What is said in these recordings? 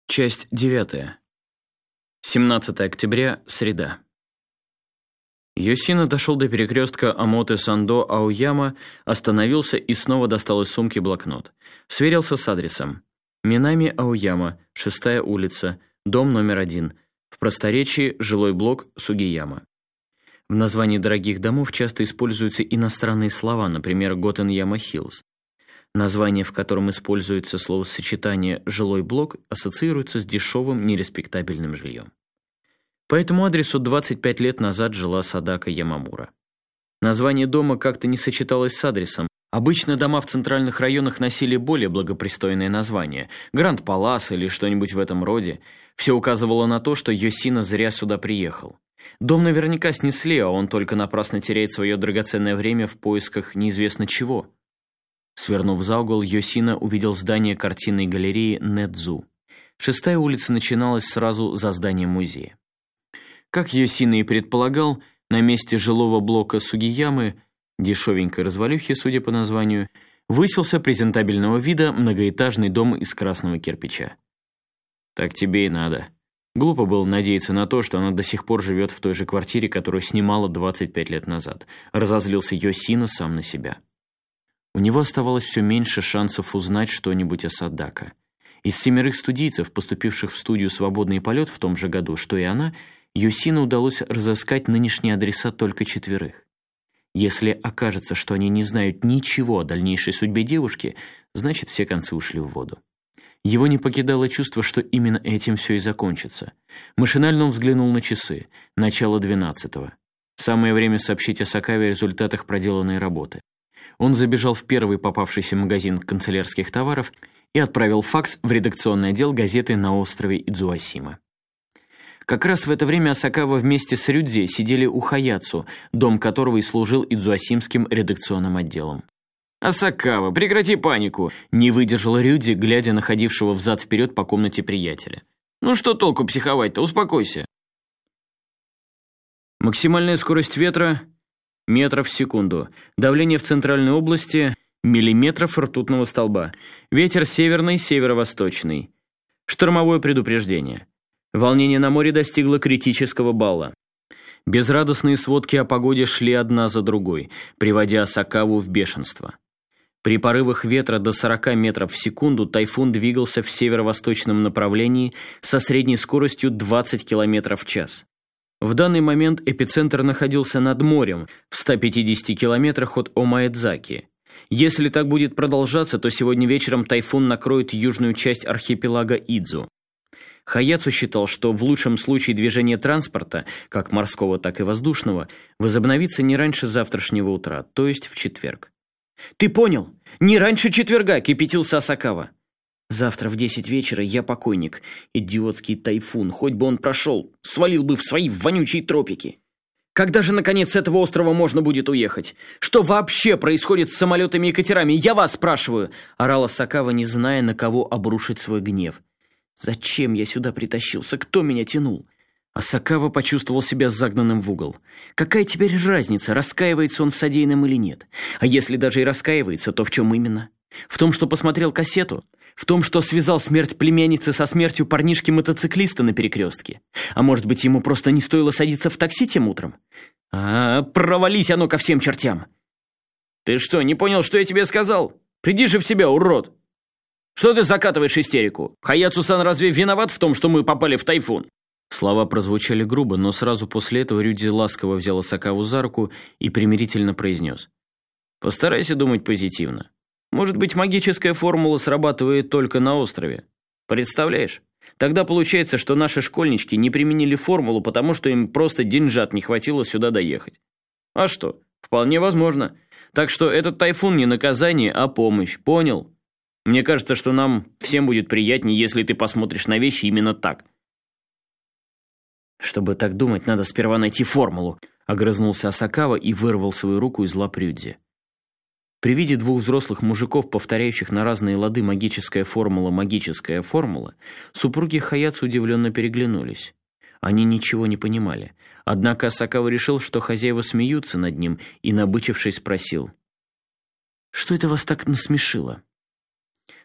Часть 9. 17 октября, среда. Йосина дошел до перекрестка Амотэ-Сандо-Аояма, остановился и снова достал из сумки блокнот. Сверился с адресом. Минами-Аояма, 6-я улица, дом номер 1. В просторечии жилой блок Сугияма. В названии дорогих домов часто используются иностранные слова, например, Готеньяма-Хиллз. Название, в котором используется словосочетание «жилой блок», ассоциируется с дешевым, нереспектабельным жильем. По этому адресу 25 лет назад жила Садака Ямамура. Название дома как-то не сочеталось с адресом. Обычно дома в центральных районах носили более благопристойное название – Гранд Палас или что-нибудь в этом роде. Все указывало на то, что Йосина зря сюда приехал. Дом наверняка снесли, а он только напрасно теряет свое драгоценное время в поисках неизвестно чего. Свернув за угол, Йосина увидел здание картинной галереи Нэдзу. 6-я улица начиналась сразу за зданием музея. Как Йосина и предполагал, на месте жилого блока Сугиямы, дешевенькой развалюхи, судя по названию, высился презентабельного вида многоэтажный дом из красного кирпича. Так тебе и надо. Глупо было надеяться на то, что она до сих пор живет в той же квартире, которую снимала 25 лет назад. Разозлился Йосина сам на себя. У него оставалось все меньше шансов узнать что-нибудь о Садака. Из 7 студийцев, поступивших в студию «Свободный полет» в том же году, что и она, Йосина удалось разыскать нынешние адреса только 4. Если окажется, что они не знают ничего о дальнейшей судьбе девушки, значит, все концы ушли в воду. Его не покидало чувство, что именно этим все и закончится. Машинально он взглянул на часы. Начало 12-го. Самое время сообщить Асакаве о результатах проделанной работы. Он забежал в первый попавшийся магазин канцелярских товаров и отправил факс в редакционный отдел газеты на острове Идзуасима. Как раз в это время Асакава вместе с Рюдзи сидели у Хаяцу, дом которого и служил идзуасимским редакционным отделом. «Асакава, прекрати панику!» – не выдержал Рюдзи, глядя на ходившего взад-вперед по комнате приятеля. «Ну что толку психовать-то? Успокойся!» Максимальная скорость ветра – метров в секунду. Давление в центральной области – миллиметров ртутного столба. Ветер северный, северо-восточный. Штормовое предупреждение. Волнение на море достигло критического балла. Безрадостные сводки о погоде шли одна за другой, приводя Асакаву в бешенство. При порывах ветра до 40 метров в секунду тайфун двигался в северо-восточном направлении со средней скоростью 20 километров в час. В данный момент эпицентр находился над морем, в 150 километрах от Омаэдзаки. Если так будет продолжаться, то сегодня вечером тайфун накроет южную часть архипелага Идзу. Хаяцу считал, что в лучшем случае движение транспорта, как морского, так и воздушного, возобновится не раньше завтрашнего утра, то есть в четверг. «Ты понял? Не раньше четверга!» – кипятился Асакава. «Завтра в 10 вечера я покойник. Идиотский тайфун, хоть бы он прошел, свалил бы в свои вонючие тропики. Когда же, наконец, с этого острова можно будет уехать? Что вообще происходит с самолетами и катерами? Я вас спрашиваю!» – орал Асакава, не зная, на кого обрушить свой гнев. «Зачем я сюда притащился? Кто меня тянул?» Асакава почувствовал себя загнанным в угол. Какая теперь разница, раскаивается он в содеянном или нет? А если даже и раскаивается, то в чем именно? В том, что посмотрел кассету? В том, что связал смерть племянницы со смертью парнишки-мотоциклиста на перекрестке? А может быть, ему просто не стоило садиться в такси тем утром? Провались оно ко всем чертям! «Ты что, не понял, что я тебе сказал? Приди же в себя, урод! Что ты закатываешь истерику? Хаяцу-сан разве виноват в том, что мы попали в тайфун?» Слова прозвучали грубо, но сразу после этого Рюдзи ласково взял Асакаву за руку и примирительно произнес: «Постарайся думать позитивно. Может быть, магическая формула срабатывает только на острове. Представляешь? Тогда получается, что наши школьнички не применили формулу, потому что им просто деньжат не хватило сюда доехать. А что? Вполне возможно. Так что этот тайфун не наказание, а помощь. Понял? Мне кажется, что нам всем будет приятнее, если ты посмотришь на вещи именно так». «Чтобы так думать, надо сперва найти формулу», – огрызнулся Асакава и вырвал свою руку из лап Рюдзи. При виде 2 взрослых мужиков, повторяющих на разные лады магическая формула, супруги Хаяцу удивленно переглянулись. Они ничего не понимали. Однако Асакава решил, что хозяева смеются над ним, и, набычившись, спросил: «Что это вас так насмешило?»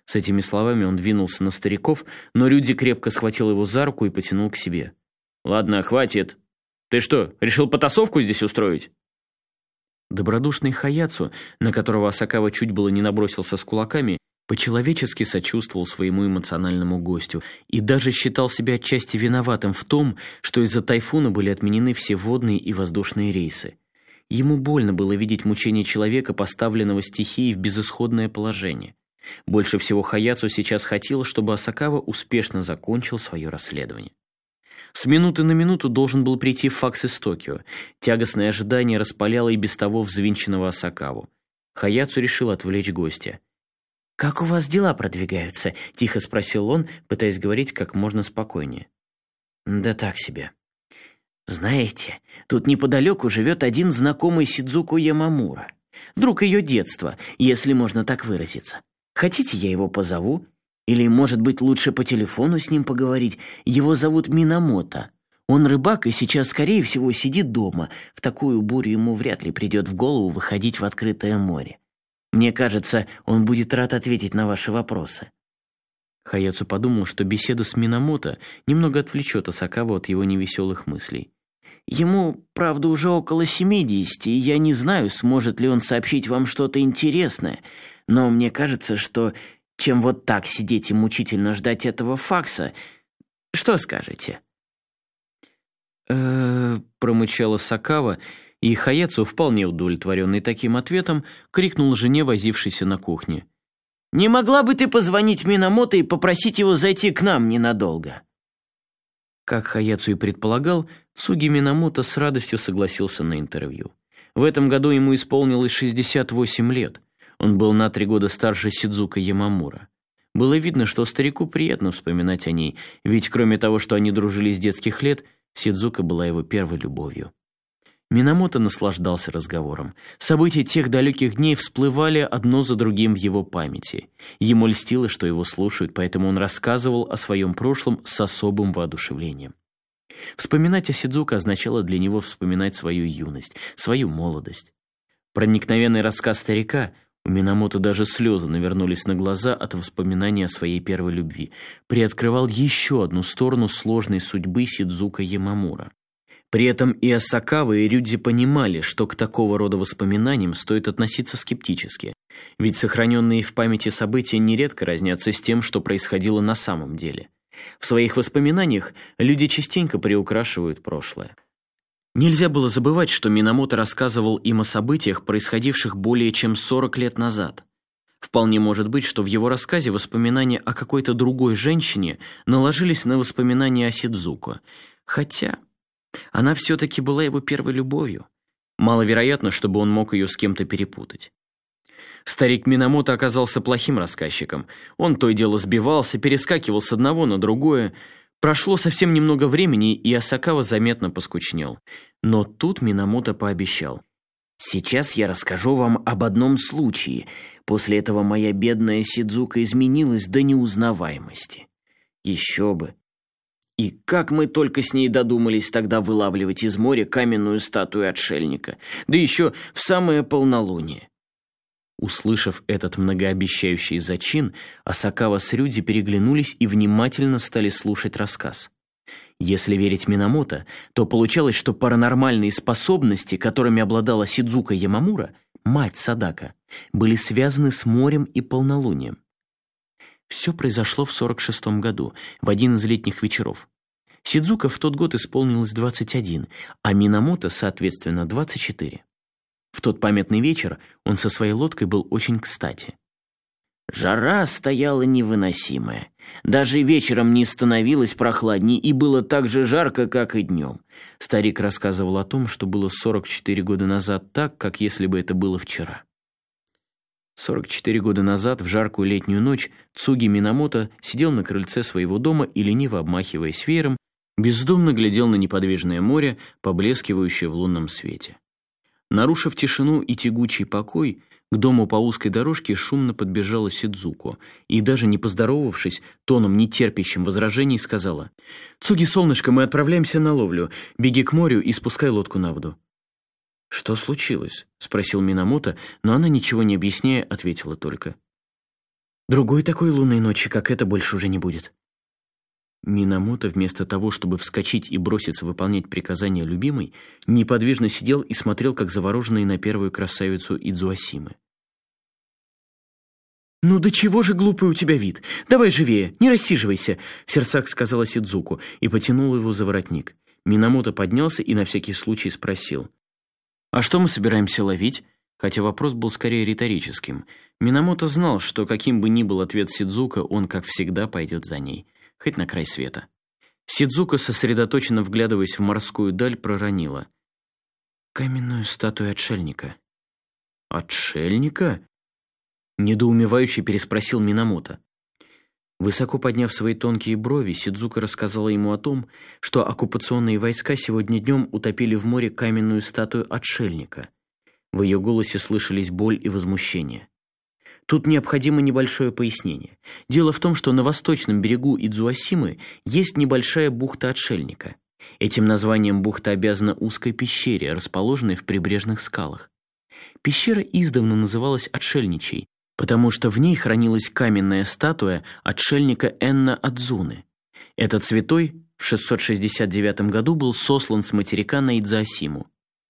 С этими словами он двинулся на стариков, но Рюди крепко схватил его за руку и потянул к себе. «Ладно, хватит. Ты что, решил потасовку здесь устроить?» Добродушный Хаяцу, на которого Асакава чуть было не набросился с кулаками, по-человечески сочувствовал своему эмоциональному гостю и даже считал себя отчасти виноватым в том, что из-за тайфуна были отменены все водные и воздушные рейсы. Ему больно было видеть мучение человека, поставленного стихией в безысходное положение. Больше всего Хаяцу сейчас хотел, чтобы Асакава успешно закончил свое расследование. С минуты на минуту должен был прийти факс из Токио. Тягостное ожидание распаляло и без того взвинченного Асакаву. Хаяцу решил отвлечь гостя. «Как у вас дела продвигаются?» – тихо спросил он, пытаясь говорить как можно спокойнее. «Да так себе. Знаете, тут неподалеку живет один знакомый Сидзуко Ямамура. Друг ее детства, если можно так выразиться. Хотите, я его позову? Или, может быть, лучше по телефону с ним поговорить? Его зовут Минамото. Он рыбак и сейчас, скорее всего, сидит дома. В такую бурю ему вряд ли придет в голову выходить в открытое море. Мне кажется, он будет рад ответить на ваши вопросы». Хаяцу подумал, что беседа с Минамото немного отвлечет Асакаву от его невеселых мыслей. «Ему, правда, уже около 70, и я не знаю, сможет ли он сообщить вам что-то интересное, но мне кажется, что чем вот так сидеть и мучительно ждать этого факса, что скажете?» Промычала Асакава, и Хаяцу, вполне удовлетворенный таким ответом, крикнул жене, возившейся на кухне. «Не могла бы ты позвонить Минамото и попросить его зайти к нам ненадолго?» Как Хаяцу и предполагал, Цуги Минамото с радостью согласился на интервью. В этом году ему исполнилось 68 лет. Он был на 3 года старше Сидзука Ямамура. Было видно, что старику приятно вспоминать о ней, ведь кроме того, что они дружили с детских лет, Сидзука была его первой любовью. Минамото наслаждался разговором. События тех далеких дней всплывали одно за другим в его памяти. Ему льстило, что его слушают, поэтому он рассказывал о своем прошлом с особым воодушевлением. Вспоминать о Сидзука означало для него вспоминать свою юность, свою молодость. Проникновенный рассказ старика, у Минамото даже слезы навернулись на глаза от воспоминания о своей первой любви, приоткрывал еще одну сторону сложной судьбы Сидзука Ямамура. При этом и Асакава, и Рюдзи понимали, что к такого рода воспоминаниям стоит относиться скептически, ведь сохраненные в памяти события нередко разнятся с тем, что происходило на самом деле. В своих воспоминаниях люди частенько приукрашивают прошлое. Нельзя было забывать, что Минамото рассказывал им о событиях, происходивших более чем 40 лет назад. Вполне может быть, что в его рассказе воспоминания о какой-то другой женщине наложились на воспоминания о Сидзуко, хотя она все-таки была его первой любовью. Маловероятно, чтобы он мог ее с кем-то перепутать. Старик Минамото оказался плохим рассказчиком. Он то и дело сбивался, перескакивал с одного на другое. Прошло совсем немного времени, и Асакава заметно поскучнел. Но тут Минамото пообещал: «Сейчас я расскажу вам об одном случае. После этого моя бедная Сидзука изменилась до неузнаваемости. Еще бы. И как мы только с ней додумались тогда вылавливать из моря каменную статую отшельника, да еще в самое полнолуние». Услышав этот многообещающий зачин, Асакава с Рюдзи переглянулись и внимательно стали слушать рассказ. Если верить Минамото, то получалось, что паранормальные способности, которыми обладала Сидзука Ямамура, мать Садака, были связаны с морем и полнолунием. Все произошло в 46 году, в один из летних вечеров. Сидзука в тот год исполнилось 21, а Минамото, соответственно, 24. В тот памятный вечер он со своей лодкой был очень кстати. Жара стояла невыносимая. Даже вечером не становилось прохладней, и было так же жарко, как и днем. Старик рассказывал о том, что было 44 года назад так, как если бы это было вчера. 44 года назад, в жаркую летнюю ночь, Цуги Минамото сидел на крыльце своего дома и, лениво обмахиваясь веером, бездумно глядел на неподвижное море, поблескивающее в лунном свете. Нарушив тишину и тягучий покой, к дому по узкой дорожке шумно подбежала Сидзуко и, даже не поздоровавшись, тоном нетерпящим возражений сказала: «Цуги, солнышко, мы отправляемся на ловлю. Беги к морю и спускай лодку на воду». «Что случилось?» — спросил Минамото, но она, ничего не объясняя, ответила только: Другой такой лунной ночи, как эта, больше уже не будет». Минамото, вместо того, чтобы вскочить и броситься выполнять приказания любимой, неподвижно сидел и смотрел, как завороженный, на первую красавицу Идзуасимы. «Ну до чего же глупый у тебя вид? Давай живее, не рассиживайся!» — в сердцах сказала Сидзуко и потянула его за воротник. Минамото поднялся и на всякий случай спросил: «А что мы собираемся ловить?» Хотя вопрос был скорее риторическим. Минамото знал, что каким бы ни был ответ Сидзуко, он, как всегда, пойдет за ней, хоть на край света. Сидзуко, сосредоточенно вглядываясь в морскую даль, проронила: «Каменную статую отшельника». «Отшельника?» — недоумевающе переспросил Минамото. Высоко подняв свои тонкие брови, Сидзуко рассказала ему о том, что оккупационные войска сегодня днем утопили в море каменную статую отшельника. В ее голосе слышались боль и возмущение. Тут необходимо небольшое пояснение. Дело в том, что на восточном берегу Идзуасимы есть небольшая бухта Отшельника. Этим названием бухта обязана узкой пещере, расположенной в прибрежных скалах. Пещера издавна называлась Отшельничей, потому что в ней хранилась каменная статуя отшельника Энна Адзуны. Этот святой в 669 году был сослан с материка на Идзуасиму.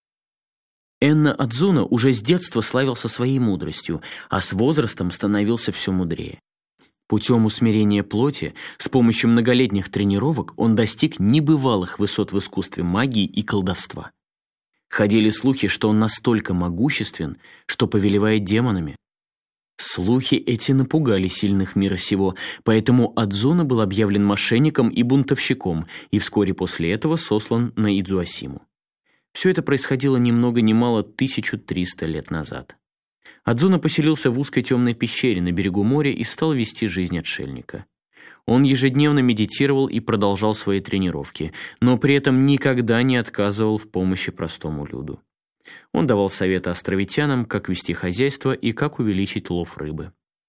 Энна Адзуна уже с детства славился своей мудростью, а с возрастом становился все мудрее. Путем усмирения плоти, с помощью многолетних тренировок, он достиг небывалых высот в искусстве магии и колдовства. Ходили слухи, что он настолько могуществен, что повелевает демонами. Слухи эти напугали сильных мира сего, поэтому Адзуна был объявлен мошенником и бунтовщиком и вскоре после этого сослан на Идзуасиму. Все это происходило ни много ни мало 1300 лет назад. Адзуна поселился в узкой темной пещере на берегу моря и стал вести жизнь отшельника. Он ежедневно медитировал и продолжал свои тренировки, но при этом никогда не отказывал в помощи простому люду. Он давал советы островитянам, как вести хозяйство и как увеличить лов рыбы.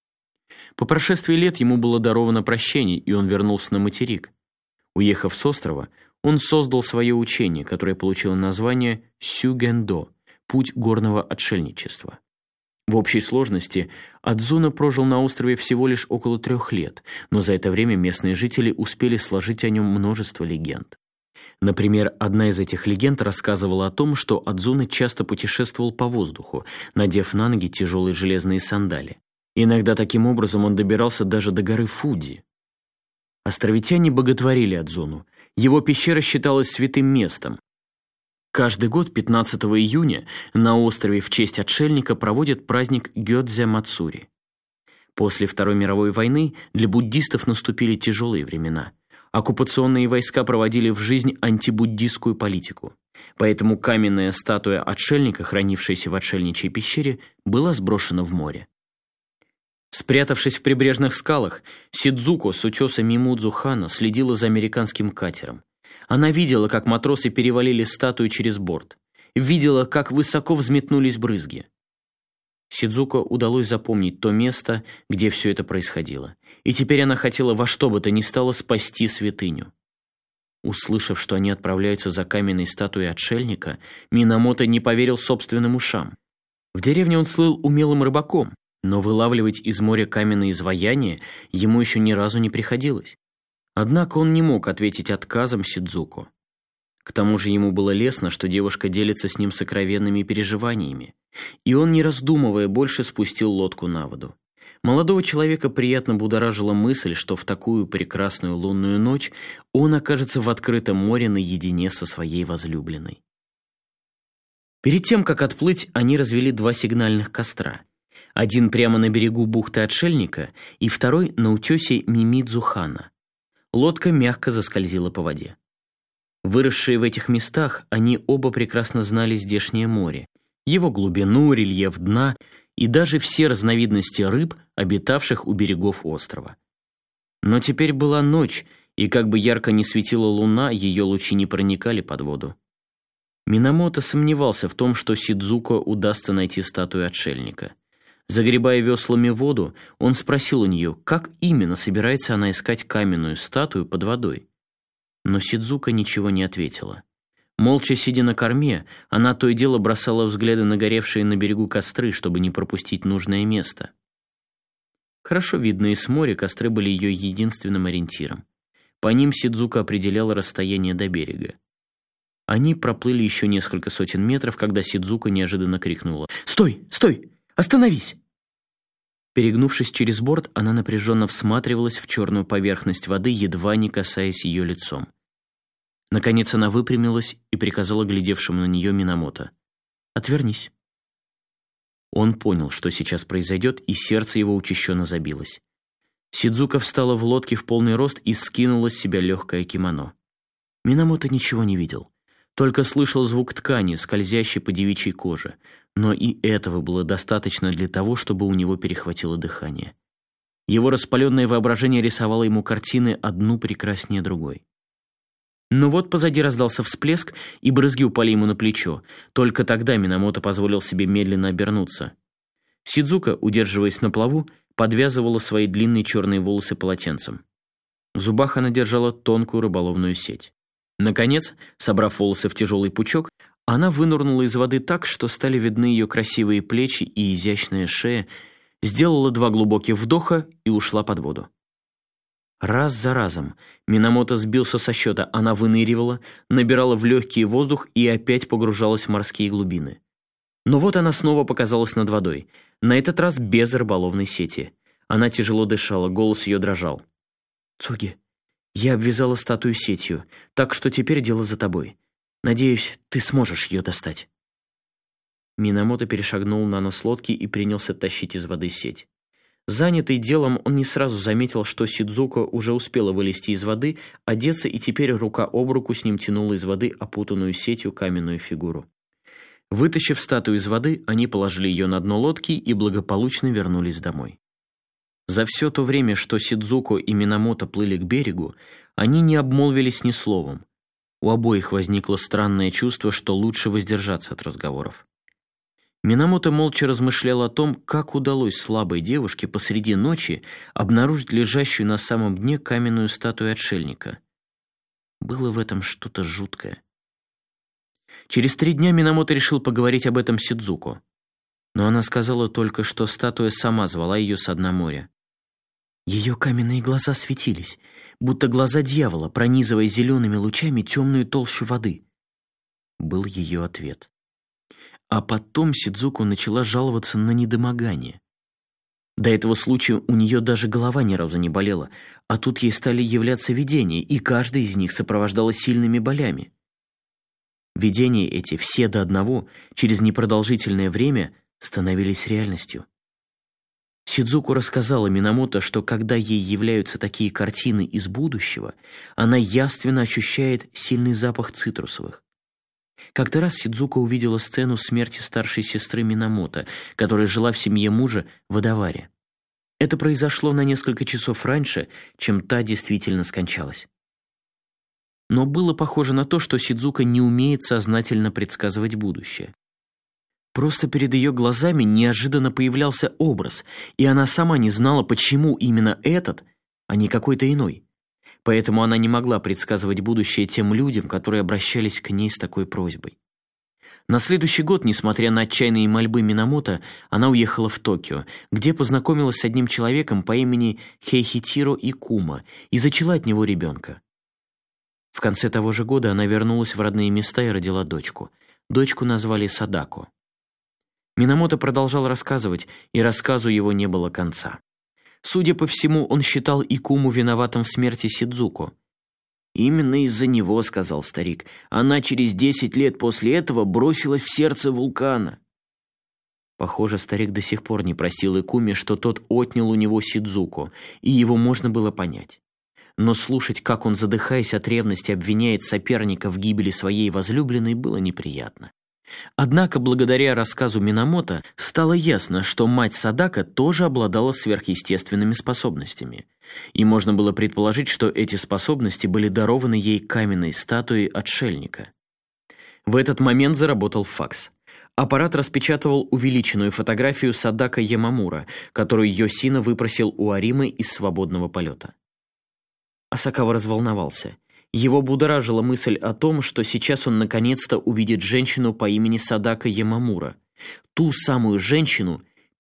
По прошествии лет ему было даровано прощение, и он вернулся на материк. Уехав с острова, он создал свое учение, которое получило название Сюгендо – путь горного отшельничества. В общей сложности Адзуна прожил на острове всего лишь около 3 лет, но за это время местные жители успели сложить о нем множество легенд. Например, одна из этих легенд рассказывала о том, что Адзуна часто путешествовал по воздуху, надев на ноги тяжелые железные сандали. Иногда таким образом он добирался даже до горы Фудзи. Островитяне боготворили Адзуну. Его пещера считалась святым местом. Каждый год 15 июня на острове в честь отшельника проводят праздник Гёдзе-Мацури. После Второй мировой войны для буддистов наступили тяжелые времена. Оккупационные войска проводили в жизнь антибуддистскую политику. Поэтому каменная статуя отшельника, хранившаяся в отшельничьей пещере, была сброшена в море. Спрятавшись в прибрежных скалах, Сидзуко с утеса Мимудзу-хана следила за американским катером. Она видела, как матросы перевалили статую через борт. Видела, как высоко взметнулись брызги. Сидзуко удалось запомнить то место, где все это происходило. И теперь она хотела во что бы то ни стало спасти святыню. Услышав, что они отправляются за каменной статуей отшельника, Минамото не поверил собственным ушам. В деревне он слыл умелым рыбаком, но вылавливать из моря каменные изваяния ему еще ни разу не приходилось. Однако он не мог ответить отказом Сидзуко. К тому же ему было лестно, что девушка делится с ним сокровенными переживаниями, и он, не раздумывая больше, спустил лодку на воду. Молодого человека приятно будоражила мысль, что в такую прекрасную лунную ночь он окажется в открытом море наедине со своей возлюбленной. Перед тем, как отплыть, они развели 2 сигнальных костра. Один прямо на берегу бухты Отшельника и второй на утесе Мимидзу-хана. Лодка мягко заскользила по воде. Выросшие в этих местах, они оба прекрасно знали здешнее море, его глубину, рельеф дна и даже все разновидности рыб, обитавших у берегов острова. Но теперь была ночь, и как бы ярко ни светила луна, ее лучи не проникали под воду. Минамото сомневался в том, что Сидзуко удастся найти статую отшельника. Загребая веслами воду, он спросил у нее, как именно собирается она искать каменную статую под водой. Но Сидзуко ничего не ответила. Молча сидя на корме, она то и дело бросала взгляды на горевшие на берегу костры, чтобы не пропустить нужное место. Хорошо видные с моря, костры были ее единственным ориентиром. По ним Сидзука определяла расстояние до берега. Они проплыли еще несколько сотен метров, когда Сидзука неожиданно крикнула: «Стой! Стой! Остановись!» Перегнувшись через борт, она напряженно всматривалась в черную поверхность воды, едва не касаясь ее лицом. Наконец она выпрямилась и приказала глядевшему на нее Минамото: «Отвернись». Он понял, что сейчас произойдет, и сердце его учащенно забилось. Сидзука встала в лодке в полный рост и скинула с себя легкое кимоно. Минамото ничего не видел, только слышал звук ткани, скользящей по девичьей коже, но и этого было достаточно для того, чтобы у него перехватило дыхание. Его распаленное воображение рисовало ему картины одну прекраснее другой. Но вот позади раздался всплеск, и брызги упали ему на плечо. Только тогда Минамото позволил себе медленно обернуться. Сидзука, удерживаясь на плаву, подвязывала свои длинные черные волосы полотенцем. В зубах она держала тонкую рыболовную сеть. Наконец, собрав волосы в тяжелый пучок, она вынырнула из воды так, что стали видны ее красивые плечи и изящная шея, сделала 2 глубоких вдоха и ушла под воду. Раз за разом Минамото сбился со счета, она выныривала, набирала в легкие воздух и опять погружалась в морские глубины. Но вот она снова показалась над водой, на этот раз без рыболовной сети. Она тяжело дышала, голос ее дрожал. «Цуги, я обвязала статую сетью, так что теперь дело за тобой. Надеюсь, ты сможешь ее достать». Минамото перешагнул на нос лодки и принялся тащить из воды сеть. Занятый делом, он не сразу заметил, что Сидзука уже успела вылезти из воды, одеться, и теперь рука об руку с ним тянула из воды опутанную сетью каменную фигуру. Вытащив статую из воды, они положили ее на дно лодки и благополучно вернулись домой. За все то время, что Сидзуко и Минамото плыли к берегу, они не обмолвились ни словом. У обоих возникло странное чувство, что лучше воздержаться от разговоров. Минамото молча размышлял о том, как удалось слабой девушке посреди ночи обнаружить лежащую на самом дне каменную статую отшельника. Было в этом что-то жуткое. Через 3 дня Минамото решил поговорить об этом Сидзуко. Но она сказала только, что статуя сама звала ее со дна моря. Ее каменные глаза светились, будто глаза дьявола, пронизывая зелеными лучами темную толщу воды. Был ее ответ. А потом Сидзуко начала жаловаться на недомогание. До этого случая у нее даже голова ни разу не болела, а тут ей стали являться видения, и каждый из них сопровождалось сильными болями. Видения эти, все до одного, через непродолжительное время становились реальностью. Сидзуко рассказала Минамото, что когда ей являются такие картины из будущего, она явственно ощущает сильный запах цитрусовых. Как-то раз Сидзуко увидела сцену смерти старшей сестры Минамото, которая жила в семье мужа в Адаваре. Это произошло на несколько часов раньше, чем та действительно скончалась. Но было похоже на то, что Сидзуко не умеет сознательно предсказывать будущее. Просто перед ее глазами неожиданно появлялся образ, и она сама не знала, почему именно этот, а не какой-то иной. Поэтому она не могла предсказывать будущее тем людям, которые обращались к ней с такой просьбой. На следующий год, несмотря на отчаянные мольбы Минамото, она уехала в Токио, где познакомилась с одним человеком по имени Хейхитиро Икума и зачала от него ребенка. В конце того же года она вернулась в родные места и родила дочку. Дочку назвали Садако. Минамото продолжал рассказывать, и рассказу его не было конца. Судя по всему, он считал Икуму виноватым в смерти Сидзуко. «Именно из-за него, — сказал старик, — она через 10 лет после этого бросилась в сердце вулкана». Похоже, старик до сих пор не простил Икуме, что тот отнял у него Сидзуко, и его можно было понять. Но слушать, как он, задыхаясь от ревности, обвиняет соперника в гибели своей возлюбленной, было неприятно. Однако, благодаря рассказу Минамото, стало ясно, что мать Садако тоже обладала сверхъестественными способностями. И можно было предположить, что эти способности были дарованы ей каменной статуей отшельника. В этот момент заработал факс. Аппарат распечатывал увеличенную фотографию Садако Ямамура, которую Йосина выпросил у Аримы из свободного полета. Асакава разволновался. Его будоражила мысль о том, что сейчас он наконец-то увидит женщину по имени Садако Ямамура. Ту самую женщину,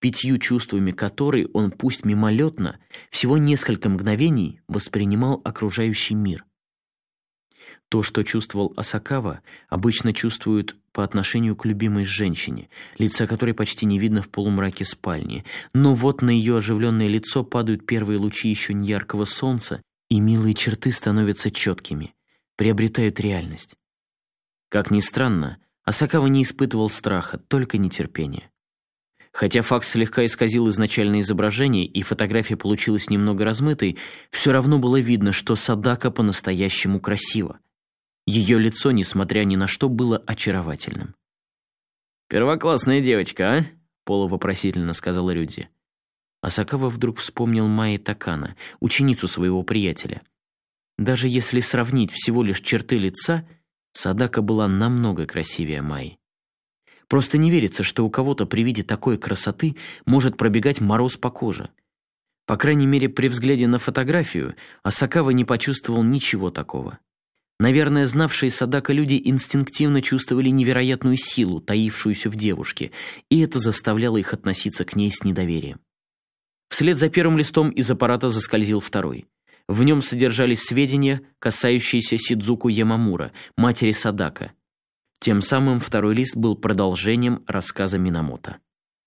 5 чувствами которой он, пусть мимолетно, всего несколько мгновений воспринимал окружающий мир. То, что чувствовал Асакава, обычно чувствуют по отношению к любимой женщине, лица которой почти не видно в полумраке спальни, но вот на ее оживленное лицо падают первые лучи еще неяркого солнца, и милые черты становятся четкими, приобретают реальность. Как ни странно, Асакава не испытывал страха, только нетерпение. Хотя факс слегка исказил изначальное изображение, и фотография получилась немного размытой, все равно было видно, что Садака по-настоящему красива. Ее лицо, несмотря ни на что, было очаровательным. «Первоклассная девочка, а?» — полувопросительно сказала Рюдзи. Асакава вдруг вспомнил Майи Такана, ученицу своего приятеля. Даже если сравнить всего лишь черты лица, Садака была намного красивее Майи. Просто не верится, что у кого-то при виде такой красоты может пробегать мороз по коже. По крайней мере, при взгляде на фотографию Асакава не почувствовал ничего такого. Наверное, знавшие Садака люди инстинктивно чувствовали невероятную силу, таившуюся в девушке, и это заставляло их относиться к ней с недоверием. Вслед за первым листом из аппарата заскользил второй. В нем содержались сведения, касающиеся Сидзуко Ямамура, матери Садака. Тем самым второй лист был продолжением рассказа Минамото.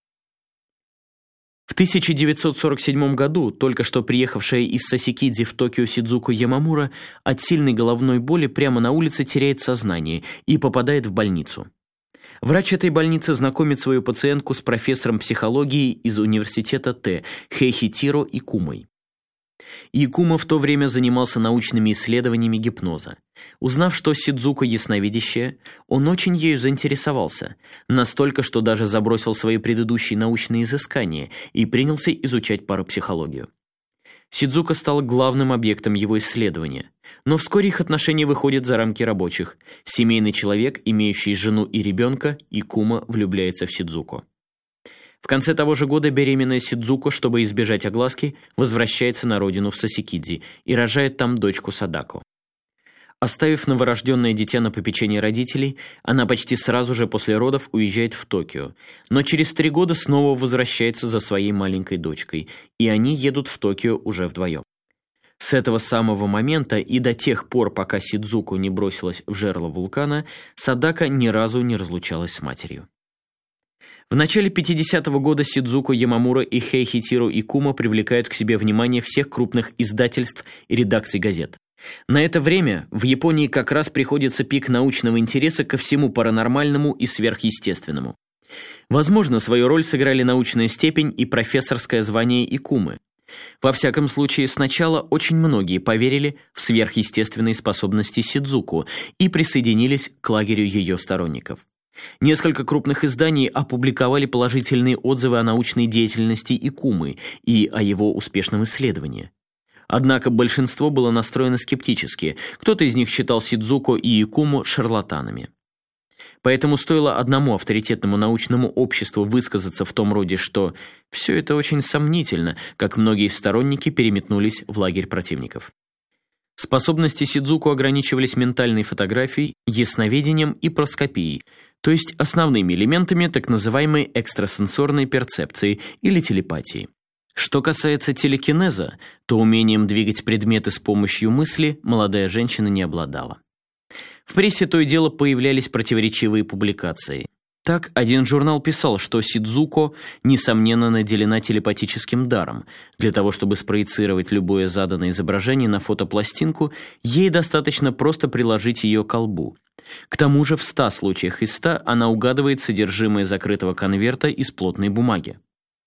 В 1947 году только что приехавшая из Сасикидзи в Токио Сидзуко Ямамура от сильной головной боли прямо на улице теряет сознание и попадает в больницу. Врач этой больницы знакомит свою пациентку с профессором психологии из университета Т. Хейхитиро Икумой. Икума в то время занимался научными исследованиями гипноза. Узнав, что Сидзуко ясновидящая, он очень ею заинтересовался, настолько, что даже забросил свои предыдущие научные изыскания и принялся изучать парапсихологию. Сидзуко стал главным объектом его исследования, но вскоре их отношения выходят за рамки рабочих. Семейный человек, имеющий жену и ребенка, Икума влюбляется в Сидзуко. В конце того же года беременная Сидзуко, чтобы избежать огласки, возвращается на родину в Сасикидзи и рожает там дочку Садако. Оставив новорожденное дитя на попечение родителей, она почти сразу же после родов уезжает в Токио, но через 3 года снова возвращается за своей маленькой дочкой, и они едут в Токио уже вдвоем. С этого самого момента и до тех пор, пока Сидзуко не бросилась в жерло вулкана, Садака ни разу не разлучалась с матерью. В начале 50-го года Сидзуко Ямамура и Хейхитиро Икума привлекают к себе внимание всех крупных издательств и редакций газет. На это время в Японии как раз приходится пик научного интереса ко всему паранормальному и сверхъестественному. Возможно, свою роль сыграли научная степень и профессорское звание Икумы. Во всяком случае, сначала очень многие поверили в сверхъестественные способности Сидзуко и присоединились к лагерю ее сторонников. Несколько крупных изданий опубликовали положительные отзывы о научной деятельности Икумы и о его успешном исследовании. Однако большинство было настроено скептически, кто-то из них считал Сидзуко и Икуму шарлатанами. Поэтому стоило одному авторитетному научному обществу высказаться в том роде, что «все это очень сомнительно», как многие сторонники переметнулись в лагерь противников. Способности Сидзуко ограничивались ментальной фотографией, ясновидением и проскопией, то есть основными элементами так называемой экстрасенсорной перцепции или телепатии. Что касается телекинеза, то умением двигать предметы с помощью мысли молодая женщина не обладала. В прессе то и дело появлялись противоречивые публикации. Так, один журнал писал, что Сидзуко, несомненно, наделена телепатическим даром. Для того, чтобы спроецировать любое заданное изображение на фотопластинку, ей достаточно просто приложить ее к колбу. К тому же в 100 случаях из 100 она угадывает содержимое закрытого конверта из плотной бумаги.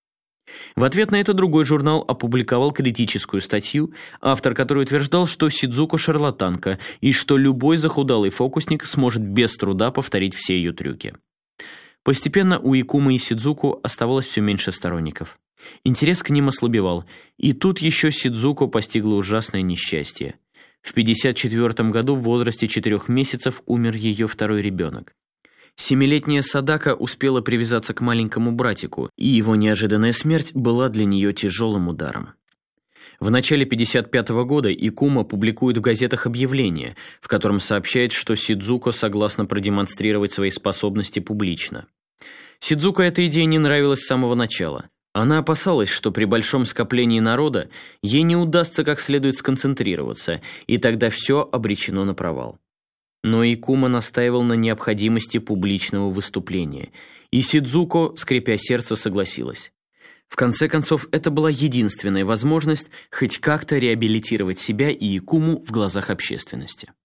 В ответ на это другой журнал опубликовал критическую статью, автор которой утверждал, что Сидзуко шарлатанка и что любой захудалый фокусник сможет без труда повторить все ее трюки. Постепенно у Икумы и Сидзуко оставалось все меньше сторонников. Интерес к ним ослабевал, и тут еще Сидзуко постигло ужасное несчастье. В 1954 году в возрасте 4 месяцев умер ее второй ребенок. 7-летняя Садака успела привязаться к маленькому братику, и его неожиданная смерть была для нее тяжелым ударом. В начале 1955 года Икума публикует в газетах объявление, в котором сообщает, что Сидзуко согласна продемонстрировать свои способности публично. Сидзуко эта идея не нравилась с самого начала. Она опасалась, что при большом скоплении народа ей не удастся как следует сконцентрироваться, и тогда все обречено на провал. Но Икума настаивал на необходимости публичного выступления, и Сидзуко, скрипя сердце, согласилась. В конце концов, это была единственная возможность хоть как-то реабилитировать себя и Икуму в глазах общественности.